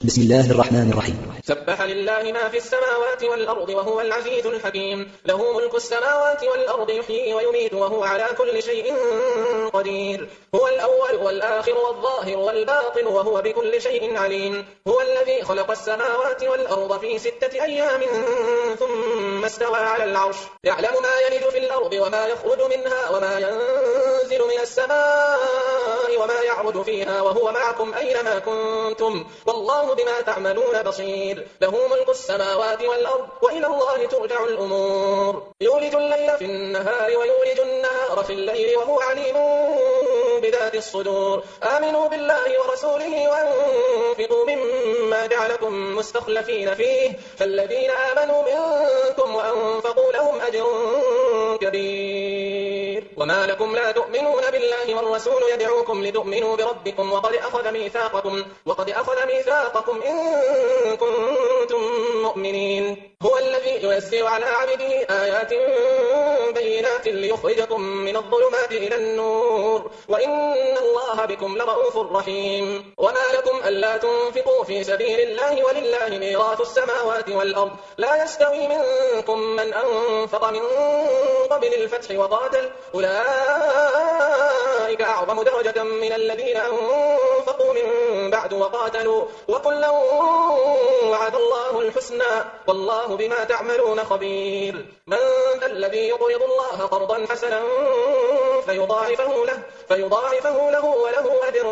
بسم الله الرحمن الرحيم. سبح لله ما في السماوات والأرض وهو العزيز الحكيم. له ملك السماوات والأرض يحيي ويميت وهو على كل شيء قدير. هو الأول والآخر والظاهر والباطن وهو بكل شيء عليم. هو الذي خلق السماوات والأرض في 6 أيام ثم استوى على العرش. يعلم ما يلج في الأرض وما يخرج منها وما ينزل من السماء وما يعرج فيها وهو معكم أينما كنتم والله بما تعملون بصير. له ملك السماوات والأرض وإلى الله ترجع الأمور. يولج الليل في النهار ويولج النهار في الليل وهو عليم بذات الصدور. آمنوا بالله ورسوله وانفقوا مما جعلكم مستخلفين فيه فالذين آمنوا منكم وأنفقوا لهم أجر كبير. وما لكم لا تؤمنون بالله والرسول يدعوكم لتؤمنوا بربكم وقد أخذ ميثاقكم إن كنتم مؤمنين. هو الذي ينزل على عبده آيات بينات ليخرجكم من الظلمات إلى النور وإن الله بكم لرؤوف رحيم. وما لكم ألا تنفقوا في سبيل الله ولله ميراث السماوات والأرض لا يستوي منكم من أنفق من قبل الفتح وقاتل أولئك أعظم درجة من الذين أنفقوا من بعد وقاتلوا وكلا وعد الله الحسنى والله بما تعملون خبير. من ذا الذي يقرض الله قرضا حسنا فيضاعفه له وله أجر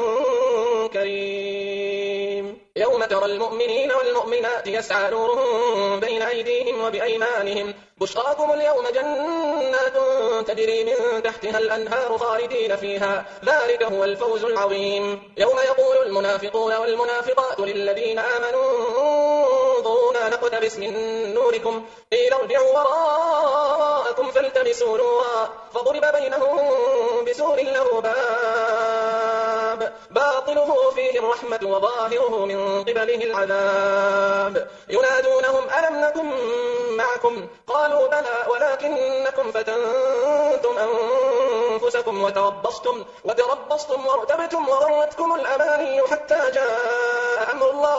كريم. يوم ترى المؤمنين والمؤمنات يسعى نورهم بين أيديهم وبأيمانهم بشراكم اليوم جنات تجري من تحتها الأنهار خالدين فيها ذلك هو الفوز العظيم. يوم يقول المنافقون والمنافقات للذين آمنوا انظرونا نقتبس من نوركم قيل ارجعوا وراءكم فالتمسوا نورا فضرب بينهم بسور له باب باطنه فيه الرحمة وظاهره من قبله العذاب. ينادونهم ألم نكن معكم قالوا بلى ولكنكم فتنتم أنفسكم وتربصتم وارتبتم وغرتكم الأماني حتى جاء أمر الله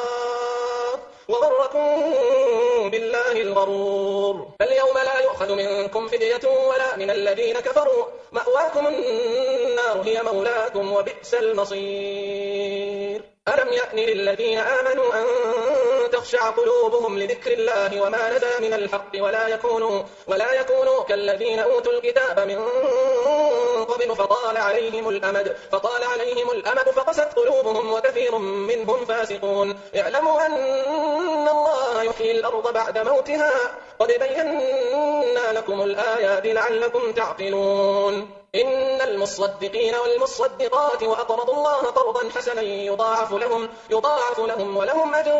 وغركم بالله الغرور. فاليوم لا يؤخذ منكم فدية ولا من الذين كفروا مأواكم النار هي مولاكم وبئس المصير. ألم يأن للذين آمنوا أن تخشع قلوبهم لذكر الله وما نزل من الحق ولا يكونوا كالذين أوتوا الكتاب من قبل فطال عليهم الأمد فقست قلوبهم وكثير منهم فاسقون. اعلموا أن الله يحيي الأرض بعد موتها قد بينا لكم الآيات لعلكم تعقلون. إن المصدقين والمصدقات وأقرضوا الله قرضا حسنا يضاعف لهم ولهم أجر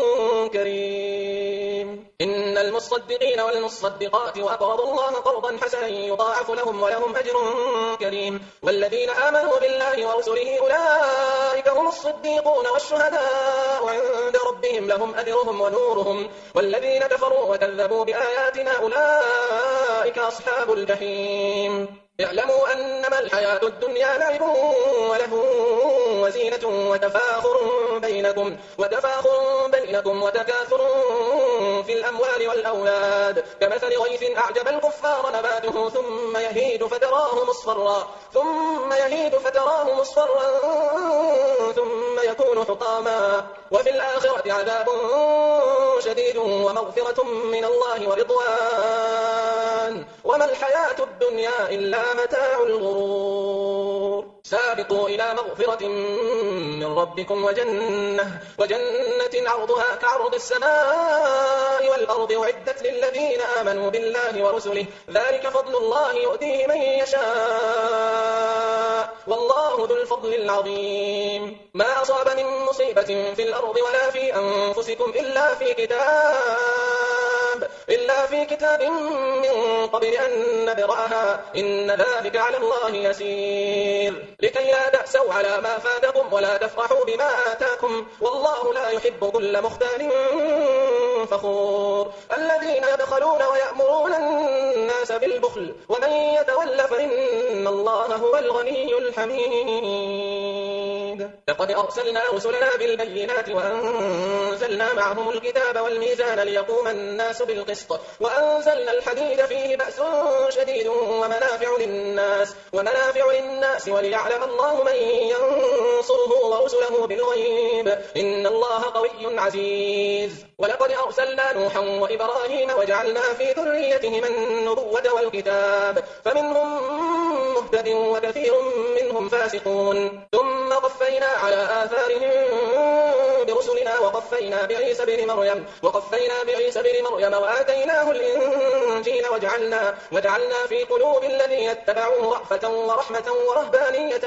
كريم. إن المصدقين والمصدقات وأقرضوا الله قرضا حسنا يضاعف لهم ولهم أجر كريم. والذين آمنوا بالله ورسله أولئك هم الصديقون والشهداء عند ربهم لهم أجرهم ونورهم. والذين كفروا وكذبوا بآياتنا أولئك أصحاب الجحيم. اعلموا أنما الحياة الدنيا لعب وله وزينة وتفاخر بينكم وتكاثر في الأموال والأولاد كمثل غيث أعجب الكفار نباته ثم يهيج فتراه مصفرا ثم يكون حطاما وفي الآخرة عذاب شديد ومغفرة من الله ورضوان وما الحياة الدنيا إلا متاع الغرور. سابقوا إلى مغفرة من ربكم وجنة عرضها كعرض السماء والأرض أعدت للذين آمنوا بالله ورسله ذلك فضل الله يؤتيه من يشاء والله ذو الفضل العظيم. ما أصاب من مصيبة في الأرض ولا في أنفسكم إلا في كتاب من قبل أن نبرأها إن ذلك على الله يسير. لكي لا تأسوا على ما فاتكم ولا تفرحوا بما آتاكم والله لا يحب كل مختال فخور. الذين يبخلون ويأمرون الناس بالبخل ومن يتول فإن الله هو الغني الحميد. شديد. لقد أرسلنا رسلنا بالبينات وأنزلنا معهم الكتاب والميزان ليقوم الناس بالقسط وأنزلنا الحديد فيه بأس شديد ومنافع للناس وليعلم الله من ينصره ورسله بالغيب إن الله قوي عزيز. ولقد أرسلنا نوحا وإبراهيم وجعلنا في ذريتهما النبوة والكتاب فمنهم مهتد وكثير منهم فاسقون. ثم قفينا على آثارهم برسلنا وقفينا بعيسى بن مريم وآتيناه الإنجيل وجعلنا في قلوب الذين اتبعوه رأفة ورحمة ورهبانية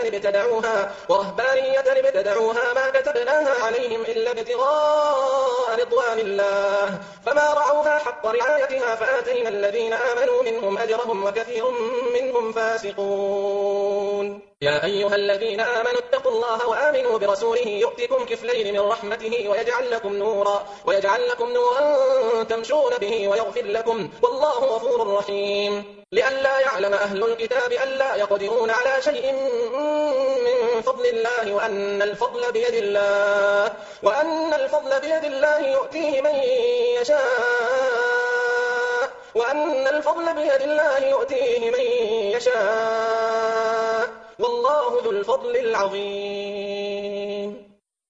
ابتدعوها ما كتبناها عليهم إلا ابتغاء رضوان الله فما رعوها حق رعايتها فآتينا الذين آمنوا منهم أجرهم وكثير منهم فاسقون. يا أيها الذين آمنوا اتقوا الله وآمنوا برسوله يؤتكم كفلين من رحمته ويجعل لكم نورا تمشون به ويغفر لكم والله غفور رحيم. لئلا يعلم أهل الكتاب ألا يقدرون على شيء من فضل الله وأن الفضل بيد الله يؤتيه من يشاء والله ذو الفضل العظيم.